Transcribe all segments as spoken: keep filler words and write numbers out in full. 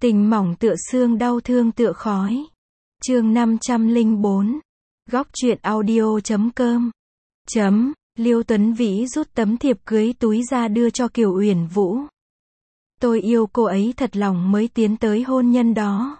Tình mỏng tựa xương, đau thương tựa khói. Chương năm trăm lẻ bốn. Góc truyện audio chấm com. Chấm. Liêu Tuấn Vĩ rút tấm thiệp cưới túi ra đưa cho Kiều Uyển Vũ. Tôi yêu cô ấy thật lòng mới tiến tới hôn nhân đó.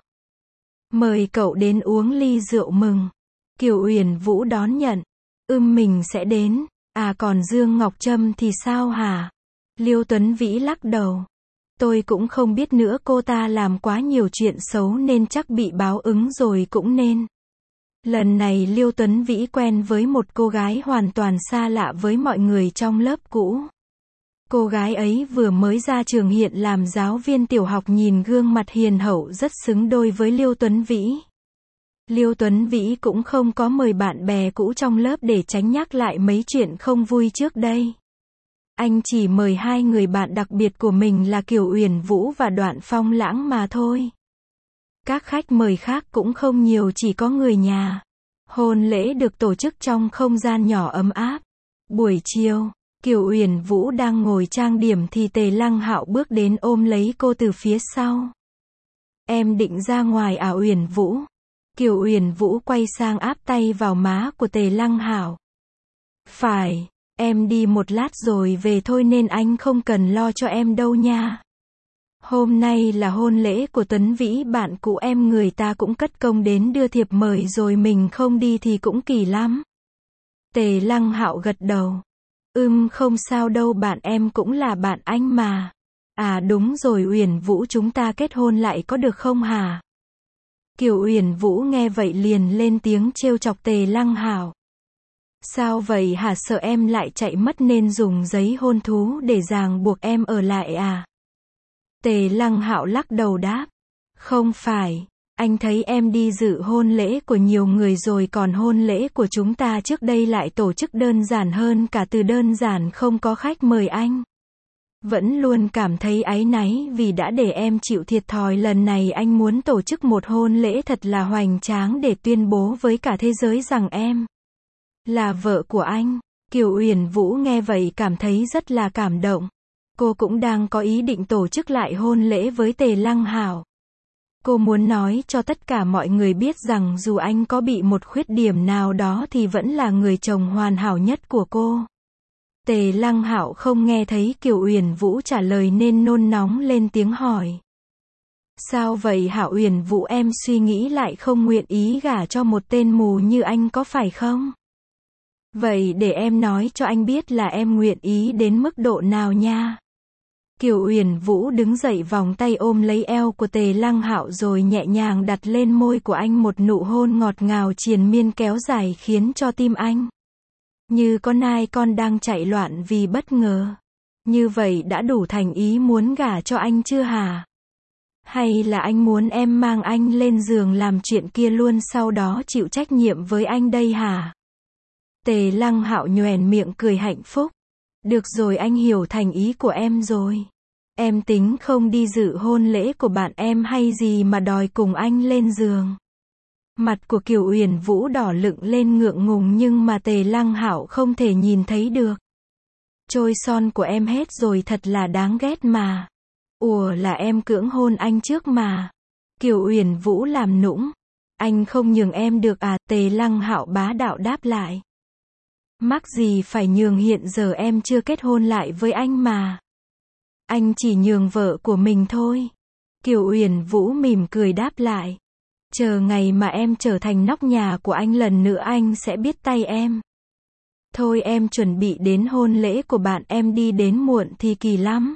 Mời cậu đến uống ly rượu mừng. Kiều Uyển Vũ đón nhận. Ưm mình sẽ đến. À còn Dương Ngọc Trâm thì sao hả? Liêu Tuấn Vĩ lắc đầu. Tôi cũng không biết nữa, cô ta làm quá nhiều chuyện xấu nên chắc bị báo ứng rồi cũng nên. Lần này Liêu Tuấn Vĩ quen với một cô gái hoàn toàn xa lạ với mọi người trong lớp cũ. Cô gái ấy vừa mới ra trường hiện làm giáo viên tiểu học, nhìn gương mặt hiền hậu rất xứng đôi với Liêu Tuấn Vĩ. Liêu Tuấn Vĩ cũng không có mời bạn bè cũ trong lớp để tránh nhắc lại mấy chuyện không vui trước đây. Anh chỉ mời hai người bạn đặc biệt của mình là Kiều Uyển Vũ và Đoạn Phong Lãng mà thôi. Các khách mời khác cũng không nhiều, chỉ có người nhà. Hôn lễ được tổ chức trong không gian nhỏ ấm áp. Buổi chiều, Kiều Uyển Vũ đang ngồi trang điểm thì Tề Lăng Hạo bước đến ôm lấy cô từ phía sau. Em định ra ngoài à Uyển Vũ? Kiều Uyển Vũ quay sang áp tay vào má của Tề Lăng Hạo. Phải, em đi một lát rồi về thôi nên anh không cần lo cho em đâu nha. Hôm nay là hôn lễ của Tuấn Vĩ bạn cũ em, người ta cũng cất công đến đưa thiệp mời rồi, mình không đi thì cũng kỳ lắm. Tề Lăng Hạo gật đầu. Ừm không sao đâu, bạn em cũng là bạn anh mà. À đúng rồi Uyển Vũ, chúng ta kết hôn lại có được không hả? Kiều Uyển Vũ nghe vậy liền lên tiếng trêu chọc Tề Lăng Hạo. Sao vậy hả, sợ em lại chạy mất nên dùng giấy hôn thú để ràng buộc em ở lại à? Tề Lăng Hạo lắc đầu đáp. Không phải, anh thấy em đi dự hôn lễ của nhiều người rồi, còn hôn lễ của chúng ta trước đây lại tổ chức đơn giản hơn cả từ đơn giản, không có khách mời, anh vẫn luôn cảm thấy áy náy vì đã để em chịu thiệt thòi. Lần này anh muốn tổ chức một hôn lễ thật là hoành tráng để tuyên bố với cả thế giới rằng em là vợ của anh. Kiều Uyển Vũ nghe vậy cảm thấy rất là cảm động. Cô cũng đang có ý định tổ chức lại hôn lễ với Tề Lăng Hạo. Cô muốn nói cho tất cả mọi người biết rằng dù anh có bị một khuyết điểm nào đó thì vẫn là người chồng hoàn hảo nhất của cô. Tề Lăng Hạo không nghe thấy Kiều Uyển Vũ trả lời nên nôn nóng lên tiếng hỏi. Sao vậy hả Uyển Vũ, em suy nghĩ lại không nguyện ý gả cho một tên mù như anh có phải không? Vậy để em nói cho anh biết là em nguyện ý đến mức độ nào nha. Kiều Uyển Vũ đứng dậy, vòng tay ôm lấy eo của Tề Lăng Hạo rồi nhẹ nhàng đặt lên môi của anh một nụ hôn ngọt ngào triền miên kéo dài, khiến cho tim anh như con nai con đang chạy loạn vì bất ngờ. Như vậy đã đủ thành ý muốn gả cho anh chưa hả? Hay là anh muốn em mang anh lên giường làm chuyện kia luôn, sau đó chịu trách nhiệm với anh đây hả? Tề Lăng Hạo nhoẻn miệng cười hạnh phúc. Được rồi, anh hiểu thành ý của em rồi. Em tính không đi dự hôn lễ của bạn em hay gì mà đòi cùng anh lên giường. Mặt của Kiều Uyển Vũ đỏ lựng lên ngượng ngùng nhưng mà Tề Lăng Hạo không thể nhìn thấy được. Trôi son của em hết rồi, thật là đáng ghét mà. Ủa là em cưỡng hôn anh trước mà. Kiều Uyển Vũ làm nũng. Anh không nhường em được à? Tề Lăng Hạo bá đạo đáp lại. Mắc gì phải nhường, hiện giờ em chưa kết hôn lại với anh mà. Anh chỉ nhường vợ của mình thôi. Kiều Uyển Vũ mỉm cười đáp lại. Chờ ngày mà em trở thành nóc nhà của anh lần nữa anh sẽ biết tay em. Thôi em chuẩn bị đến hôn lễ của bạn em đi, đến muộn thì kỳ lắm.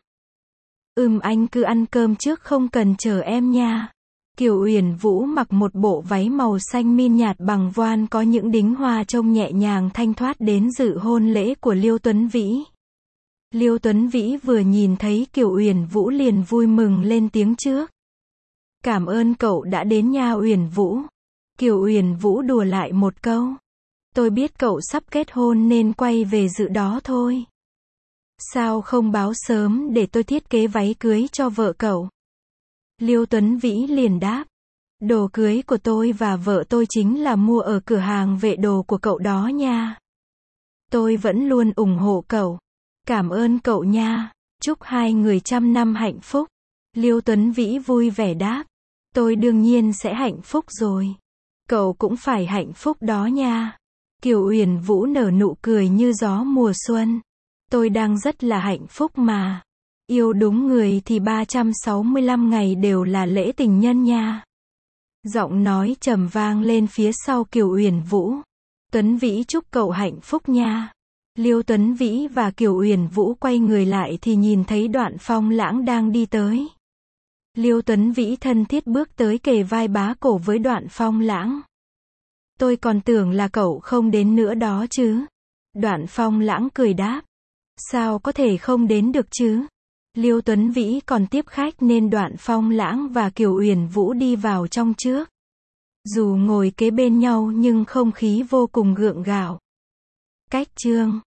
Ừm anh cứ ăn cơm trước, không cần chờ em nha. Kiều Uyển Vũ mặc một bộ váy màu xanh min nhạt bằng voan có những đính hoa, trông nhẹ nhàng thanh thoát đến dự hôn lễ của Liêu Tuấn Vĩ. Liêu Tuấn Vĩ vừa nhìn thấy Kiều Uyển Vũ liền vui mừng lên tiếng trước. Cảm ơn cậu đã đến nha Uyển Vũ. Kiều Uyển Vũ đùa lại một câu. Tôi biết cậu sắp kết hôn nên quay về dự đó thôi. Sao không báo sớm để tôi thiết kế váy cưới cho vợ cậu? Liêu Tuấn Vĩ liền đáp. Đồ cưới của tôi và vợ tôi chính là mua ở cửa hàng vệ đồ của cậu đó nha. Tôi vẫn luôn ủng hộ cậu. Cảm ơn cậu nha. Chúc hai người trăm năm hạnh phúc. Liêu Tuấn Vĩ vui vẻ đáp. Tôi đương nhiên sẽ hạnh phúc rồi. Cậu cũng phải hạnh phúc đó nha. Kiều Uyển Vũ nở nụ cười như gió mùa xuân. Tôi đang rất là hạnh phúc mà. Yêu đúng người thì ba trăm sáu mươi lăm ngày đều là lễ tình nhân nha. Giọng nói trầm vang lên phía sau Kiều Uyển Vũ. Tuấn Vĩ chúc cậu hạnh phúc nha. Liêu Tuấn Vĩ và Kiều Uyển Vũ quay người lại thì nhìn thấy Đoạn Phong Lãng đang đi tới. Liêu Tuấn Vĩ thân thiết bước tới kề vai bá cổ với Đoạn Phong Lãng. Tôi còn tưởng là cậu không đến nữa đó chứ. Đoạn Phong Lãng cười đáp. Sao có thể không đến được chứ? Liêu Tuấn Vĩ còn tiếp khách nên Đoạn Phong Lãng và Kiều Uyển Vũ đi vào trong trước. Dù ngồi kế bên nhau nhưng không khí vô cùng gượng gạo. Cách chương